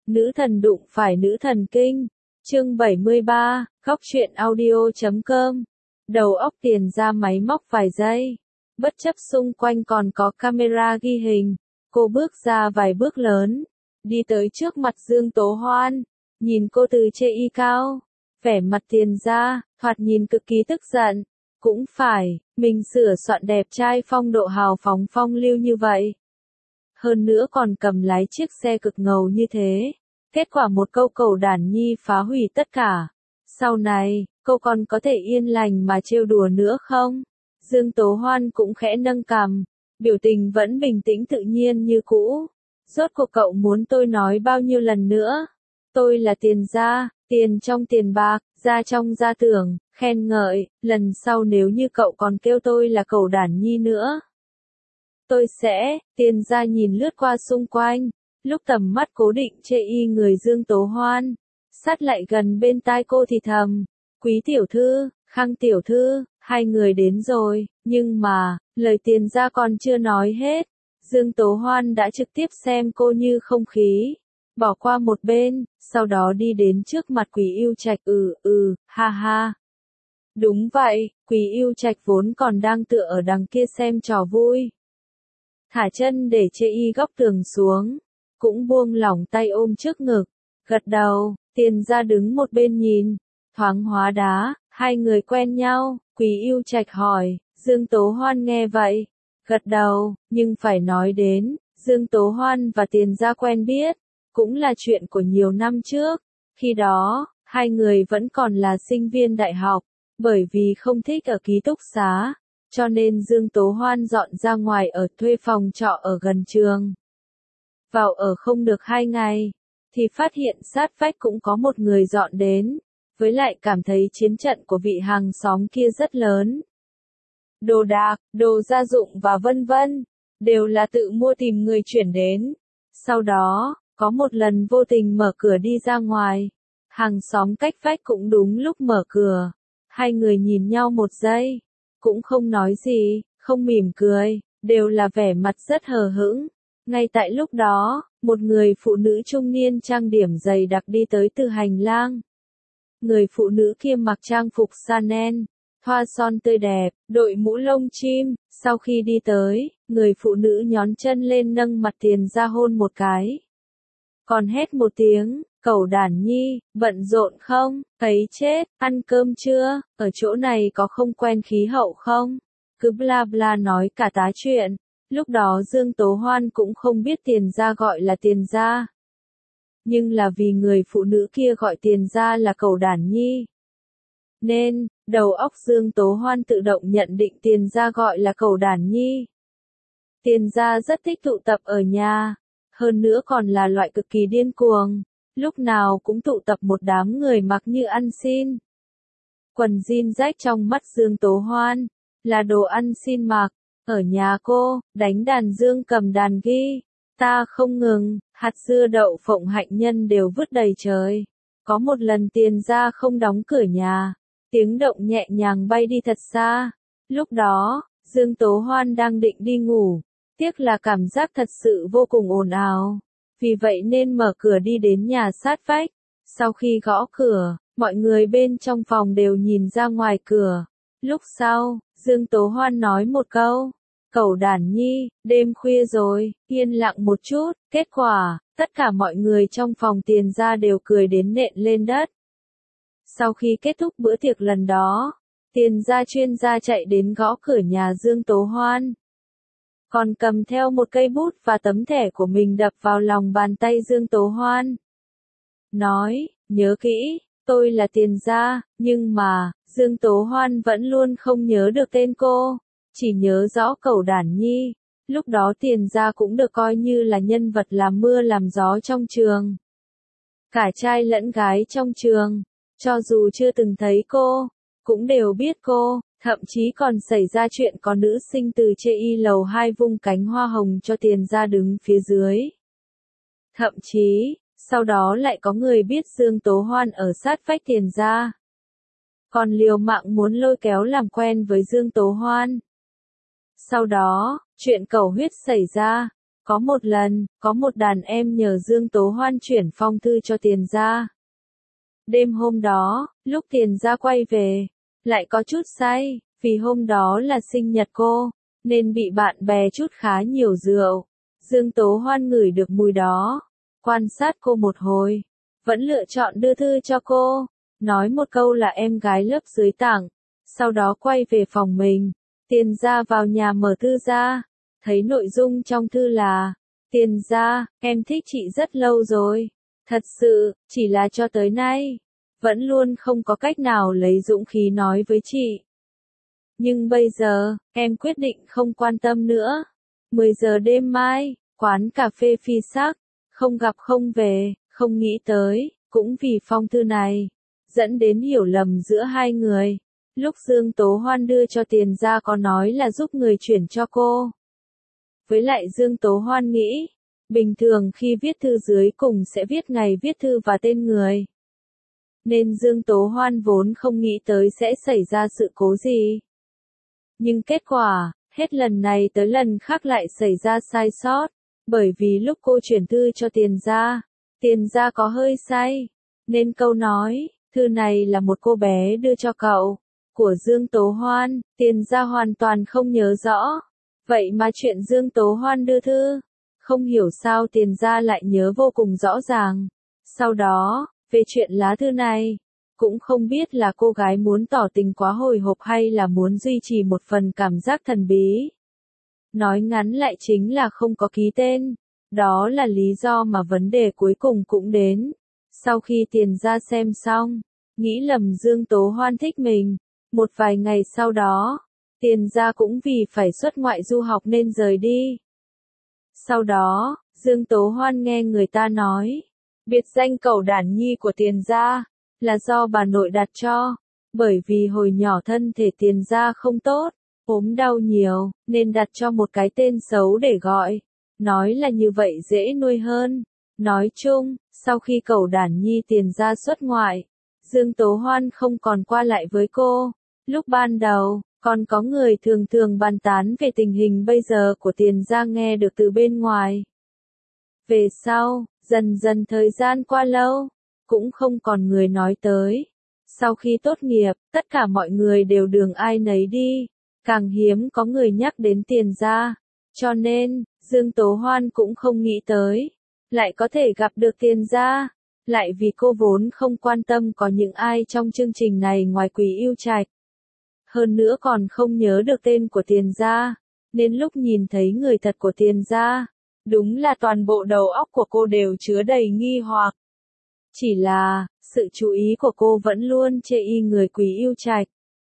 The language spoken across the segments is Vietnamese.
Nữ thần đụng phải nữ thần kinh. Chương 73, góc truyện audio.com. Đầu óc Tiền ra máy móc vài giây. Bất chấp xung quanh còn có camera ghi hình, cô bước ra vài bước lớn, đi tới trước mặt Dương Tố Hoan, nhìn cô từ trên y cao. Vẻ mặt Tiền ra, thoạt nhìn cực kỳ tức giận. Cũng phải, mình sửa soạn đẹp trai phong độ hào phóng phong lưu như vậy. Hơn nữa còn cầm lái chiếc xe cực ngầu như thế. Kết quả một câu cẩu đản nhi phá hủy tất cả. Sau này, cô còn có thể yên lành mà trêu đùa nữa không? Dương Tố Hoan cũng khẽ nâng cằm, biểu tình vẫn bình tĩnh tự nhiên như cũ. Rốt cuộc cậu muốn tôi nói bao nhiêu lần nữa? Tôi là Tiền gia, tiền trong tiền bạc, gia trong gia tưởng, khen ngợi, lần sau nếu như cậu còn kêu tôi là cẩu đản nhi nữa. Tôi sẽ, Tiền gia nhìn lướt qua xung quanh, lúc tầm mắt cố định trên y người Dương Tố Hoan, sát lại gần bên tai cô thì thầm, Quý tiểu thư, Khang tiểu thư, hai người đến rồi, nhưng mà, lời Tiền gia còn chưa nói hết, Dương Tố Hoan đã trực tiếp xem cô như không khí, bỏ qua một bên, sau đó đi đến trước mặt Quý Yêu Trạch ha ha. Đúng vậy, Quý Yêu Trạch vốn còn đang tựa ở đằng kia xem trò vui. Thả chân để chê y góc tường xuống, cũng buông lỏng tay ôm trước ngực, gật đầu. Tiền ra đứng một bên nhìn, thoáng hóa đá, hai người quen nhau. Quý Yêu Trạch hỏi, Dương Tố Hoan nghe vậy, gật đầu, nhưng phải nói đến, Dương Tố Hoan và Tiền ra quen biết, cũng là chuyện của nhiều năm trước. Khi đó, hai người vẫn còn là sinh viên đại học, bởi vì không thích ở ký túc xá, cho nên Dương Tố Hoan dọn ra ngoài ở thuê phòng trọ ở gần trường. Vào ở không được 2 ngày, thì phát hiện sát vách cũng có một người dọn đến, với lại cảm thấy chiến trận của vị hàng xóm kia rất lớn. Đồ đạc, đồ gia dụng và vân vân, đều là tự mua tìm người chuyển đến. Sau đó, có một lần vô tình mở cửa đi ra ngoài, hàng xóm cách vách cũng đúng lúc mở cửa. Hai người nhìn nhau một giây, cũng không nói gì, không mỉm cười, đều là vẻ mặt rất hờ hững. Ngay tại lúc đó, một người phụ nữ trung niên trang điểm dày đặc đi tới từ hành lang. Người phụ nữ kia mặc trang phục Chanel, thoa son tươi đẹp, đội mũ lông chim. Sau khi đi tới, người phụ nữ nhón chân lên nâng mặt Tiền ra hôn một cái. Còn hét một tiếng, cẩu đản nhi, bận rộn không, thấy chết, ăn cơm chưa, ở chỗ này có không quen khí hậu không? Cứ bla bla nói cả tá chuyện. Lúc đó Dương Tố Hoan cũng không biết Tiền ra gọi là Tiền ra. Nhưng là vì người phụ nữ kia gọi Tiền ra là cẩu đản nhi. Nên, đầu óc Dương Tố Hoan tự động nhận định Tiền ra gọi là cẩu đản nhi. Tiền ra rất thích tụ tập ở nhà, hơn nữa còn là loại cực kỳ điên cuồng, lúc nào cũng tụ tập một đám người mặc như ăn xin. Quần jean rách trong mắt Dương Tố Hoan, là đồ ăn xin mặc. Ở nhà cô, đánh đàn dương cầm đàn ghi, ta không ngừng, hạt dưa đậu phộng hạnh nhân đều vứt đầy trời. Có một lần Tiền ra không đóng cửa nhà, tiếng động nhẹ nhàng bay đi thật xa. Lúc đó, Dương Tố Hoan đang định đi ngủ, tiếc là cảm giác thật sự vô cùng ồn ào. Vì vậy nên mở cửa đi đến nhà sát vách. Sau khi gõ cửa, mọi người bên trong phòng đều nhìn ra ngoài cửa. Lúc sau, Dương Tố Hoan nói một câu, cẩu đản nhi, đêm khuya rồi, yên lặng một chút. Kết quả, tất cả mọi người trong phòng Tiền ra đều cười đến nện lên đất. Sau khi kết thúc bữa tiệc lần đó, Tiền ra chuyên gia chạy đến gõ cửa nhà Dương Tố Hoan. Còn cầm theo một cây bút và tấm thẻ của mình đập vào lòng bàn tay Dương Tố Hoan. Nói, nhớ kỹ, tôi là Tiền ra, nhưng mà, Dương Tố Hoan vẫn luôn không nhớ được tên cô, chỉ nhớ rõ cẩu đản nhi. Lúc đó Tiền ra cũng được coi như là nhân vật làm mưa làm gió trong trường. Cả trai lẫn gái trong trường, cho dù chưa từng thấy cô, cũng đều biết cô. Thậm chí còn xảy ra chuyện có nữ sinh từ chê y lầu 2 vung cánh hoa hồng cho Tiền ra đứng phía dưới. Thậm chí, sau đó lại có người biết Dương Tố Hoan ở sát vách Tiền ra, còn liều mạng muốn lôi kéo làm quen với Dương Tố Hoan. Sau đó, chuyện cầu huyết xảy ra, Có một lần, có một đàn em nhờ Dương Tố Hoan chuyển phong thư cho Tiền Gia. Đêm hôm đó, lúc Tiền Gia quay về, lại có chút say, vì hôm đó là sinh nhật cô, nên bị bạn bè chút khá nhiều rượu. Dương Tố Hoan ngửi được mùi đó, quan sát cô một hồi, vẫn lựa chọn đưa thư cho cô, nói một câu là em gái lớp dưới tặng, sau đó quay về phòng mình. Tiền Gia vào nhà mở thư ra, thấy nội dung trong thư là: Tiền Gia, em thích chị rất lâu rồi, thật sự, chỉ là cho tới nay, vẫn luôn không có cách nào lấy dũng khí nói với chị. Nhưng bây giờ, em quyết định không quan tâm nữa. 10 giờ đêm mai, quán cà phê Phi Sắc, không gặp không về, không nghĩ tới, cũng vì phong thư này, dẫn đến hiểu lầm giữa hai người. Lúc Dương Tố Hoan đưa cho Tiền Gia có nói là giúp người chuyển cho cô. Với lại Dương Tố Hoan nghĩ, bình thường khi viết thư dưới cùng sẽ viết ngày viết thư và tên người. Nên Dương Tố Hoan vốn không nghĩ tới sẽ xảy ra sự cố gì. Nhưng kết quả, hết lần này tới lần khác lại xảy ra sai sót, bởi vì lúc cô chuyển thư cho Tiền Gia có hơi say, nên câu nói, thư này là một cô bé đưa cho cậu, của Dương Tố Hoan, Tiền Gia hoàn toàn không nhớ rõ. Vậy mà chuyện Dương Tố Hoan đưa thư, không hiểu sao Tiền Gia lại nhớ vô cùng rõ ràng. Sau đó, về chuyện lá thư này, cũng không biết là cô gái muốn tỏ tình quá hồi hộp hay là muốn duy trì một phần cảm giác thần bí. Nói ngắn lại chính là không có ký tên. Đó là lý do mà vấn đề cuối cùng cũng đến. Sau khi Tiền Gia xem xong, nghĩ lầm Dương Tố Hoan thích mình. Một vài ngày sau đó, Tiền Gia cũng vì phải xuất ngoại du học nên rời đi. Sau đó, Dương Tố Hoan nghe người ta nói, biệt danh Cẩu Đản Nhi của Tiền Gia, là do bà nội đặt cho, bởi vì hồi nhỏ thân thể Tiền Gia không tốt, ốm đau nhiều, nên đặt cho một cái tên xấu để gọi. Nói là như vậy dễ nuôi hơn. Nói chung, sau khi Cẩu Đản Nhi Tiền Gia xuất ngoại, Dương Tố Hoan không còn qua lại với cô. Lúc ban đầu, còn có người thường thường bàn tán về tình hình bây giờ của Tiền Gia nghe được từ bên ngoài. Về sau, dần dần thời gian qua lâu, cũng không còn người nói tới. Sau khi tốt nghiệp, tất cả mọi người đều đường ai nấy đi, càng hiếm có người nhắc đến Tiền Gia. Cho nên, Dương Tố Hoan cũng không nghĩ tới, lại có thể gặp được Tiền Gia. Lại vì cô vốn không quan tâm có những ai trong chương trình này ngoài Quý Yêu Trạch. Hơn nữa còn không nhớ được tên của Tiền Gia, nên lúc nhìn thấy người thật của Tiền Gia, đúng là toàn bộ đầu óc của cô đều chứa đầy nghi hoặc. Chỉ là, sự chú ý của cô vẫn luôn chê y người Quý Yêu Trạch.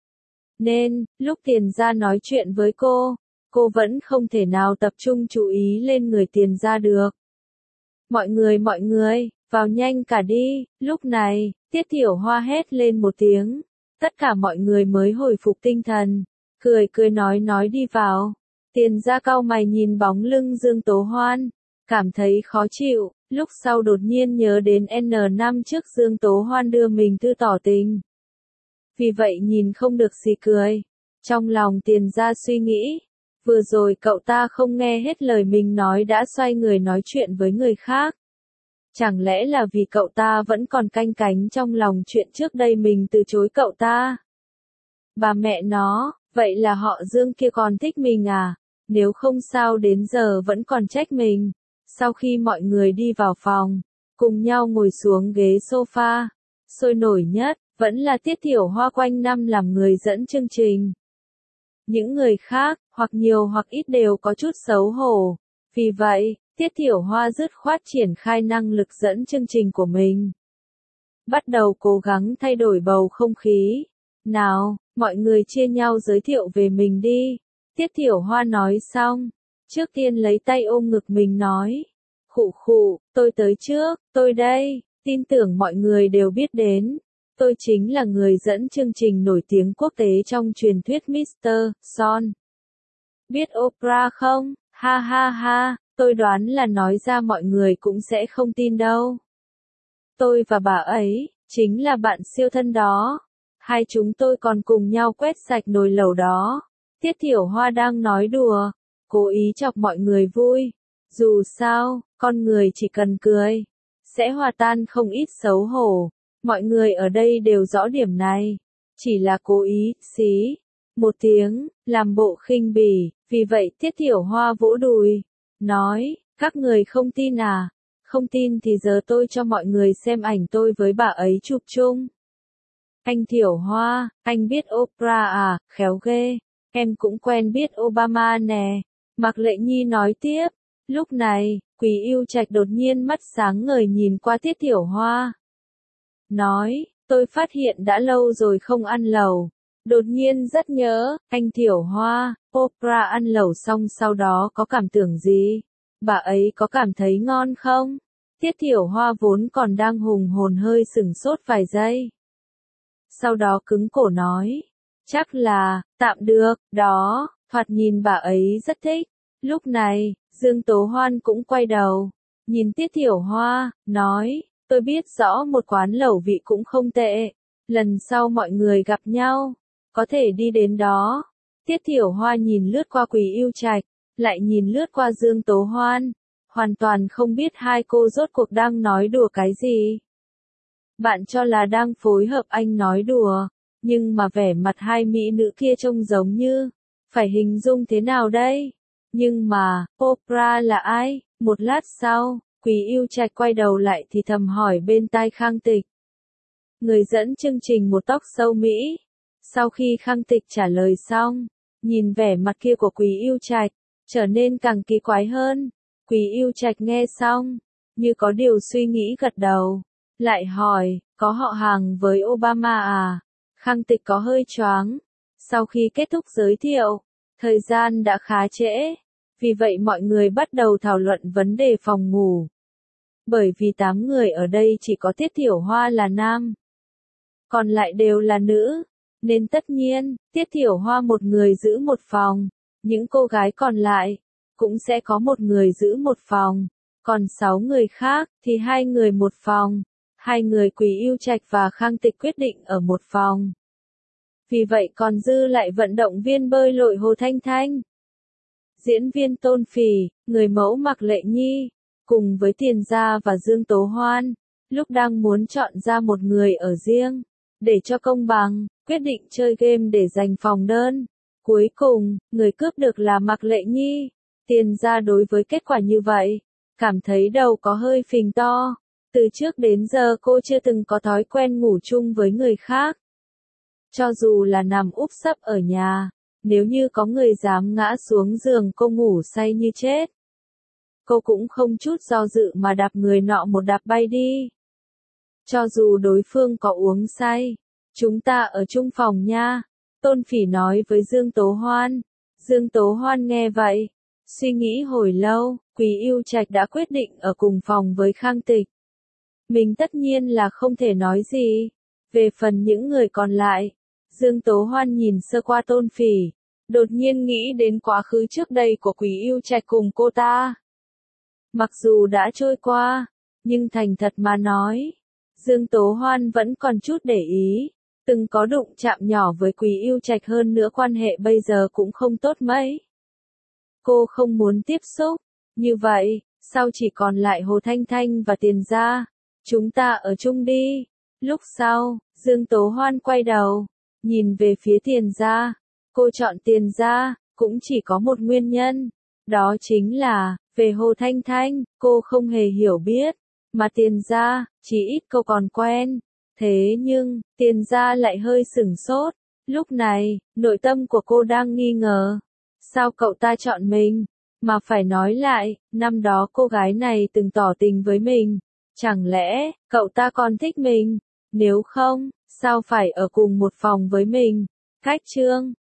Nên, lúc Tiền Gia nói chuyện với cô vẫn không thể nào tập trung chú ý lên người Tiền Gia được. Mọi người, vào nhanh cả đi. Lúc này, Tiết Thiểu Hoa hét lên một tiếng. Tất cả mọi người mới hồi phục tinh thần, cười nói đi vào. Tiền Gia cau mày nhìn bóng lưng Dương Tố Hoan, cảm thấy khó chịu, lúc sau đột nhiên nhớ đến N năm trước Dương Tố Hoan đưa mình thư tỏ tình. Vì vậy nhìn không được xì cười. Trong lòng Tiền Gia suy nghĩ, vừa rồi cậu ta không nghe hết lời mình nói đã xoay người nói chuyện với người khác. Chẳng lẽ là vì cậu ta vẫn còn canh cánh trong lòng chuyện trước đây mình từ chối cậu ta? Bà mẹ nó, vậy là họ Dương kia còn thích mình à? Nếu không sao đến giờ vẫn còn trách mình. Sau khi mọi người đi vào phòng, cùng nhau ngồi xuống ghế sofa, sôi nổi nhất, vẫn là Tiết Thiểu Hoa quanh năm làm người dẫn chương trình. Những người khác, hoặc nhiều hoặc ít đều có chút xấu hổ. Vì vậy, Tiết Thiểu Hoa dứt khoát triển khai năng lực dẫn chương trình của mình. Bắt đầu cố gắng thay đổi bầu không khí. Nào, mọi người chia nhau giới thiệu về mình đi. Tiết Thiểu Hoa nói xong, trước tiên lấy tay ôm ngực mình nói. Khụ, tôi tới trước, tôi đây, tin tưởng mọi người đều biết đến. Tôi chính là người dẫn chương trình nổi tiếng quốc tế trong truyền thuyết Mr. Son. Biết Oprah không? Ha ha ha, tôi đoán là nói ra mọi người cũng sẽ không tin đâu. Tôi và bà ấy, chính là bạn siêu thân đó. Hai chúng tôi còn cùng nhau quét sạch nồi lẩu đó. Tiết Thiểu Hoa đang nói đùa, cố ý chọc mọi người vui. Dù sao, con người chỉ cần cười, sẽ hòa tan không ít xấu hổ. Mọi người ở đây đều rõ điểm này. Chỉ là cố ý, xí. Một tiếng, làm bộ khinh bỉ, vì vậy Tiết Thiểu Hoa vỗ đùi. Nói, các người không tin à? Không tin thì giờ tôi cho mọi người xem ảnh tôi với bà ấy chụp chung. Anh Thiểu Hoa, anh biết Oprah à, khéo ghê. Em cũng quen biết Obama nè. Mạc Lệ Nhi nói tiếp. Lúc này, Quý Yêu Trạch đột nhiên mắt sáng ngời nhìn qua Tiết Thiểu Hoa. Nói, tôi phát hiện đã lâu rồi không ăn lẩu. Đột nhiên rất nhớ, anh Thiểu Hoa, Oprah ăn lẩu xong sau đó có cảm tưởng gì? Bà ấy có cảm thấy ngon không? Tiết Thiểu Hoa vốn còn đang hùng hồn hơi sửng sốt vài giây. Sau đó cứng cổ nói, chắc là, tạm được, đó, thoạt nhìn bà ấy rất thích. Lúc này, Dương Tố Hoan cũng quay đầu, nhìn Tiết Thiểu Hoa, nói, tôi biết rõ một quán lẩu vị cũng không tệ. Lần sau mọi người gặp nhau, có thể đi đến đó. Tiết Thiểu Hoa nhìn lướt qua Quý Yêu Trạch, lại nhìn lướt qua Dương Tố Hoan, hoàn toàn không biết hai cô rốt cuộc đang nói đùa cái gì. Bạn cho là đang phối hợp anh nói đùa, nhưng mà vẻ mặt hai mỹ nữ kia trông giống như, phải hình dung thế nào đây? Nhưng mà, Oprah là ai? Một lát sau, Quý Yêu Trạch quay đầu lại thì thầm hỏi bên tai Khang Tịch. Người dẫn chương trình một talk show Mỹ. Sau khi Khang Tịch trả lời xong, nhìn vẻ mặt kia của Quý Yêu Trạch, trở nên càng kỳ quái hơn. Quý Yêu Trạch nghe xong, như có điều suy nghĩ gật đầu, lại hỏi, có họ hàng với Obama à? Khang Tịch có hơi choáng. Sau khi kết thúc giới thiệu, thời gian đã khá trễ, vì vậy mọi người bắt đầu thảo luận vấn đề phòng ngủ. Bởi vì 8 người ở đây chỉ có Tiết Thiểu Hoa là nam, còn lại đều là nữ, nên tất nhiên, Tiết Thiểu Hoa một người giữ một phòng, những cô gái còn lại cũng sẽ có một người giữ một phòng, còn 6 người khác thì 2 người một phòng. 2 người Quý Yêu Trạch và Khang Tịch quyết định ở một phòng. Vì vậy còn dư lại vận động viên bơi lội Hồ Thanh Thanh, diễn viên Tôn Phỉ, người mẫu Mạc Lệ Nhi, cùng với Tiền Gia và Dương Tố Hoan, lúc đang muốn chọn ra một người ở riêng, để cho công bằng, quyết định chơi game để giành phòng đơn. Cuối cùng, người cướp được là Mạc Lệ Nhi. Tiền Gia đối với kết quả như vậy, cảm thấy đầu có hơi phình to. Từ trước đến giờ cô chưa từng có thói quen ngủ chung với người khác. Cho dù là nằm úp sấp ở nhà, nếu như có người dám ngã xuống giường cô ngủ say như chết, cô cũng không chút do dự mà đạp người nọ một đạp bay đi. Cho dù đối phương có uống say, chúng ta ở chung phòng nha, Tôn Phỉ nói với Dương Tố Hoan. Dương Tố Hoan nghe vậy, suy nghĩ hồi lâu, Quý Yêu Trạch đã quyết định ở cùng phòng với Khang Tịch. Mình tất nhiên là không thể nói gì. Về phần những người còn lại, Dương Tố Hoan nhìn sơ qua Tôn Phỉ, đột nhiên nghĩ đến quá khứ trước đây của Quý Yêu Trạch cùng cô ta. Mặc dù đã trôi qua, nhưng thành thật mà nói, Dương Tố Hoan vẫn còn chút để ý, từng có đụng chạm nhỏ với Quý Yêu Trạch, hơn nữa quan hệ bây giờ cũng không tốt mấy. Cô không muốn tiếp xúc, như vậy, sau chỉ còn lại Hồ Thanh Thanh và Tiền Gia. Chúng ta ở chung đi. Lúc sau, Dương Tố Hoan quay đầu, nhìn về phía Tiền Gia. Cô chọn Tiền Gia, cũng chỉ có một nguyên nhân. Đó chính là, về Hồ Thanh Thanh, cô không hề hiểu biết. Mà Tiền Gia, chỉ ít cô còn quen. Thế nhưng, Tiền Gia lại hơi sửng sốt. Lúc này, nội tâm của cô đang nghi ngờ. Sao cậu ta chọn mình? Mà phải nói lại, năm đó cô gái này từng tỏ tình với mình. Chẳng lẽ, cậu ta còn thích mình? Nếu không, sao phải ở cùng một phòng với mình? Cách chương